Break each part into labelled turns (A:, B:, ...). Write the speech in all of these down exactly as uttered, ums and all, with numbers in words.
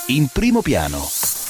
A: in primo piano.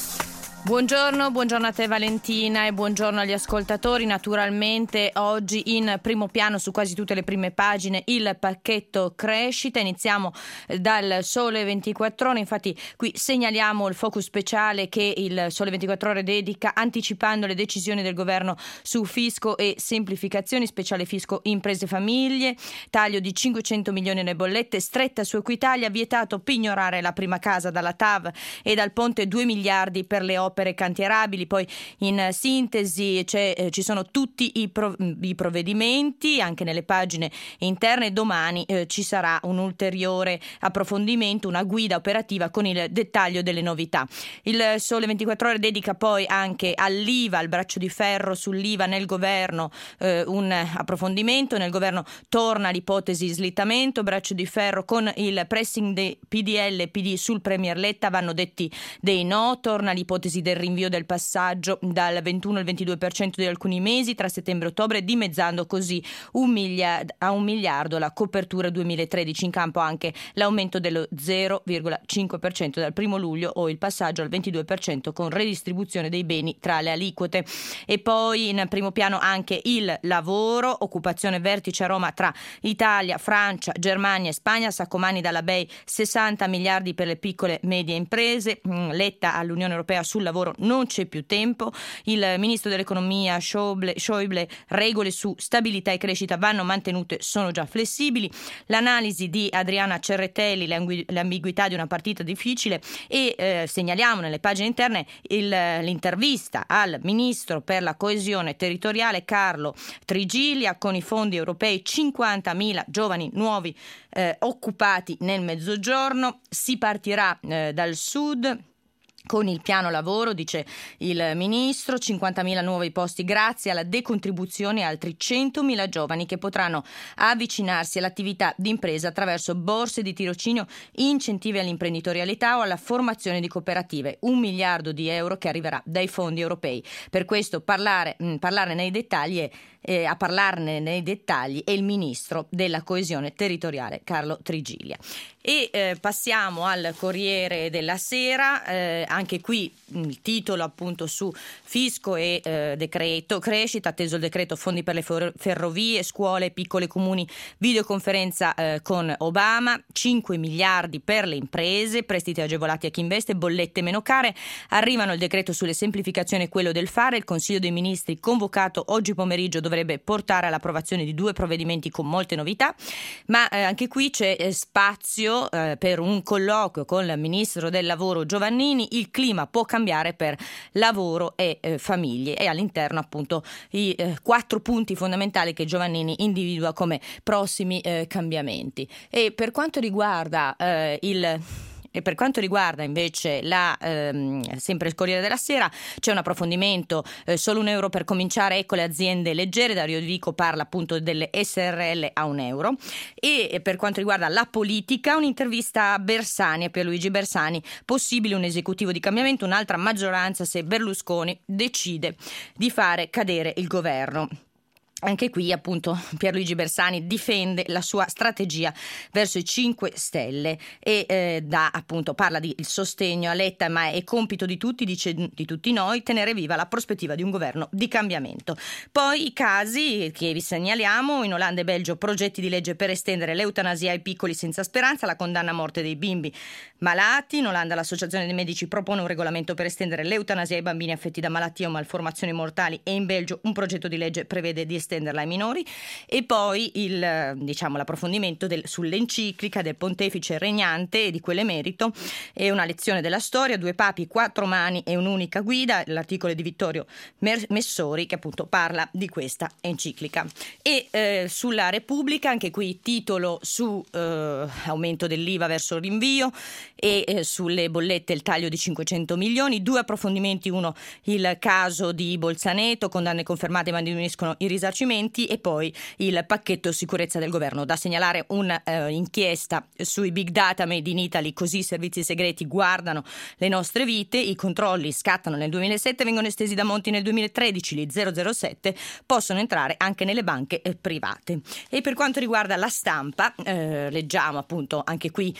B: Buongiorno, buongiorno a te Valentina e buongiorno agli ascoltatori. Naturalmente oggi in primo piano su quasi tutte le prime pagine il pacchetto crescita. Iniziamo dal Sole ventiquattro Ore, infatti qui segnaliamo il focus speciale che il Sole ventiquattro Ore dedica anticipando le decisioni del governo su fisco e semplificazioni, speciale fisco imprese e famiglie, taglio di cinquecento milioni nelle bollette, stretta su Equitalia, vietato pignorare la prima casa dalla T A V e dal ponte due miliardi per le opere opere cantierabili. Poi in sintesi c'è, eh, ci sono tutti i, prov- i provvedimenti anche nelle pagine interne. Domani eh, ci sarà un ulteriore approfondimento, una guida operativa con il dettaglio delle novità. Il Sole ventiquattro Ore dedica poi anche all'I V A, al braccio di ferro sull'I V A nel governo, eh, un approfondimento. Nel governo torna l'ipotesi slittamento, braccio di ferro con il pressing dei P D L e P D sul Premier Letta, vanno detti dei no, torna l'ipotesi del rinvio del passaggio dal ventuno al ventidue per cento di alcuni mesi tra settembre e ottobre, dimezzando così un miliardo, a un miliardo la copertura duemilatredici. In campo anche l'aumento dello zero virgola cinque per cento dal primo luglio o il passaggio al ventidue per cento con redistribuzione dei beni tra le aliquote. E poi in primo piano anche il lavoro, occupazione vertice a Roma tra Italia, Francia, Germania e Spagna, Saccomanni dalla B E I sessanta miliardi per le piccole e medie imprese. Letta all'Unione Europea sul lavoro, non c'è più tempo. Il ministro dell'economia Schäuble, Schäuble, regole su stabilità e crescita vanno mantenute, sono già flessibili. L'analisi di Adriana Cerretelli, l'ambiguità di una partita difficile, e eh, segnaliamo nelle pagine interne il, l'intervista al ministro per la coesione territoriale Carlo Trigilia. Con i fondi europei cinquantamila giovani nuovi eh, occupati nel mezzogiorno, si partirà eh, dal sud con il piano lavoro, dice il ministro, cinquantamila nuovi posti grazie alla decontribuzione e altri centomila giovani che potranno avvicinarsi all'attività di impresa attraverso borse di tirocinio, incentivi all'imprenditorialità o alla formazione di cooperative. Un miliardo di euro che arriverà dai fondi europei. Per questo parlare, mh, parlare nei dettagli è Eh, a parlarne nei dettagli è il ministro della coesione territoriale Carlo Trigilia. E eh, passiamo al Corriere della Sera, eh, anche qui il titolo appunto su fisco e eh, decreto crescita, atteso il decreto fondi per le for- ferrovie, scuole, piccoli comuni, videoconferenza eh, con Obama, cinque miliardi per le imprese, prestiti agevolati a chi investe, bollette meno care, arrivano il decreto sulle semplificazioni e quello del fare. Il Consiglio dei Ministri convocato oggi pomeriggio dovrebbe portare all'approvazione di due provvedimenti con molte novità, ma eh, anche qui c'è eh, spazio eh, per un colloquio con il ministro del lavoro Giovannini. Il clima può cambiare per lavoro e eh, famiglie, e all'interno appunto i eh, quattro punti fondamentali che Giovannini individua come prossimi eh, cambiamenti. E per quanto riguarda eh, il E per quanto riguarda invece la ehm, sempre il Corriere della Sera, c'è un approfondimento, eh, solo un euro per cominciare, ecco le aziende leggere. Dario Di Vico parla appunto delle S R L a un euro. E per quanto riguarda la politica, un'intervista a Bersani, a Pierluigi Bersani, possibile un esecutivo di cambiamento, un'altra maggioranza se Berlusconi decide di fare cadere il governo. Anche qui appunto Pierluigi Bersani difende la sua strategia verso i cinque Stelle e eh, dà appunto parla di il sostegno a Letta, ma è compito di tutti, dice di tutti noi, tenere viva la prospettiva di un governo di cambiamento. Poi i casi che vi segnaliamo: in Olanda e Belgio progetti di legge per estendere l'eutanasia ai piccoli senza speranza, la condanna a morte dei bimbi malati. In Olanda l'associazione dei medici propone un regolamento per estendere l'eutanasia ai bambini affetti da malattie o malformazioni mortali, e in Belgio un progetto di legge prevede di estenderla ai minori. E poi il diciamo l'approfondimento del, sull'enciclica del pontefice regnante e di quell'emerito, e una lezione della storia, due papi, quattro mani e un'unica guida, l'articolo di Vittorio Messori che appunto parla di questa enciclica. E eh, sulla Repubblica, anche qui titolo su eh, aumento dell'I V A verso il rinvio, e eh, sulle bollette il taglio di cinquecento milioni, due approfondimenti, uno il caso di Bolzaneto, condanne confermate ma diminuiscono i risarcimenti, e poi il pacchetto sicurezza del governo. Da segnalare un'inchiesta eh, sui big data made in Italy, così i servizi segreti guardano le nostre vite, i controlli scattano nel duemilasette, vengono estesi da Monti nel duemilatredici, gli zero zero sette possono entrare anche nelle banche eh, private. E per quanto riguarda la Stampa, eh, leggiamo appunto anche qui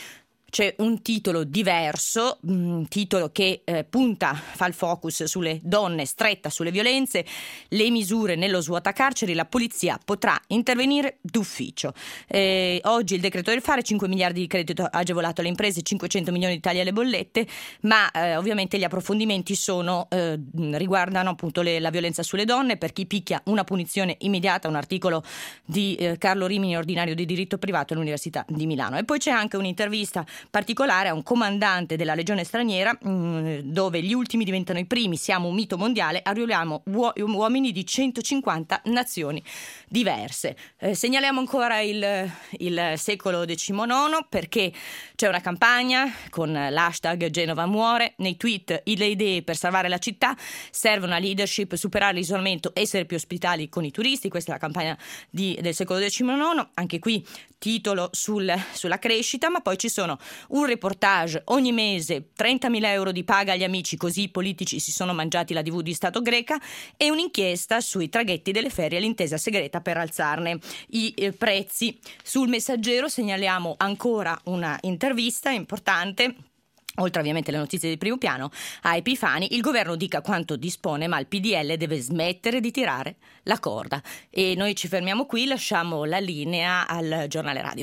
B: c'è un titolo diverso, un titolo che eh, punta, fa il focus sulle donne, stretta sulle violenze, le misure nello svuotacarceri, la polizia potrà intervenire d'ufficio. Eh, oggi il decreto del fare, cinque miliardi di credito agevolato alle imprese, cinquecento milioni di tagli alle bollette, ma eh, ovviamente gli approfondimenti sono eh, riguardano appunto le, la violenza sulle donne, per chi picchia una punizione immediata, un articolo di eh, Carlo Rimini, ordinario di diritto privato all'Università di Milano. E poi c'è anche un'intervista particolare a un comandante della legione straniera, mh, dove gli ultimi diventano i primi, siamo un mito mondiale, arriviamo uo- uomini di centocinquanta nazioni diverse. Eh, segnaliamo ancora il, il secolo diciannove perché c'è una campagna con l'hashtag Genova muore, nei tweet le idee per salvare la città, serve una leadership, superare l'isolamento, essere più ospitali con i turisti, questa è la campagna di, del secolo diciannove, anche qui titolo sul, sulla crescita, ma poi ci sono un reportage ogni mese, trentamila euro di paga agli amici, così i politici si sono mangiati la tivù di Stato greca, e un'inchiesta sui traghetti delle ferie, l'intesa segreta per alzarne i eh, prezzi. Sul Messaggero segnaliamo ancora una intervista importante, oltre ovviamente alle notizie di primo piano, a Epifani. Il governo dica quanto dispone, ma il P D L deve smettere di tirare la corda. E noi ci fermiamo qui, lasciamo la linea al giornale radio.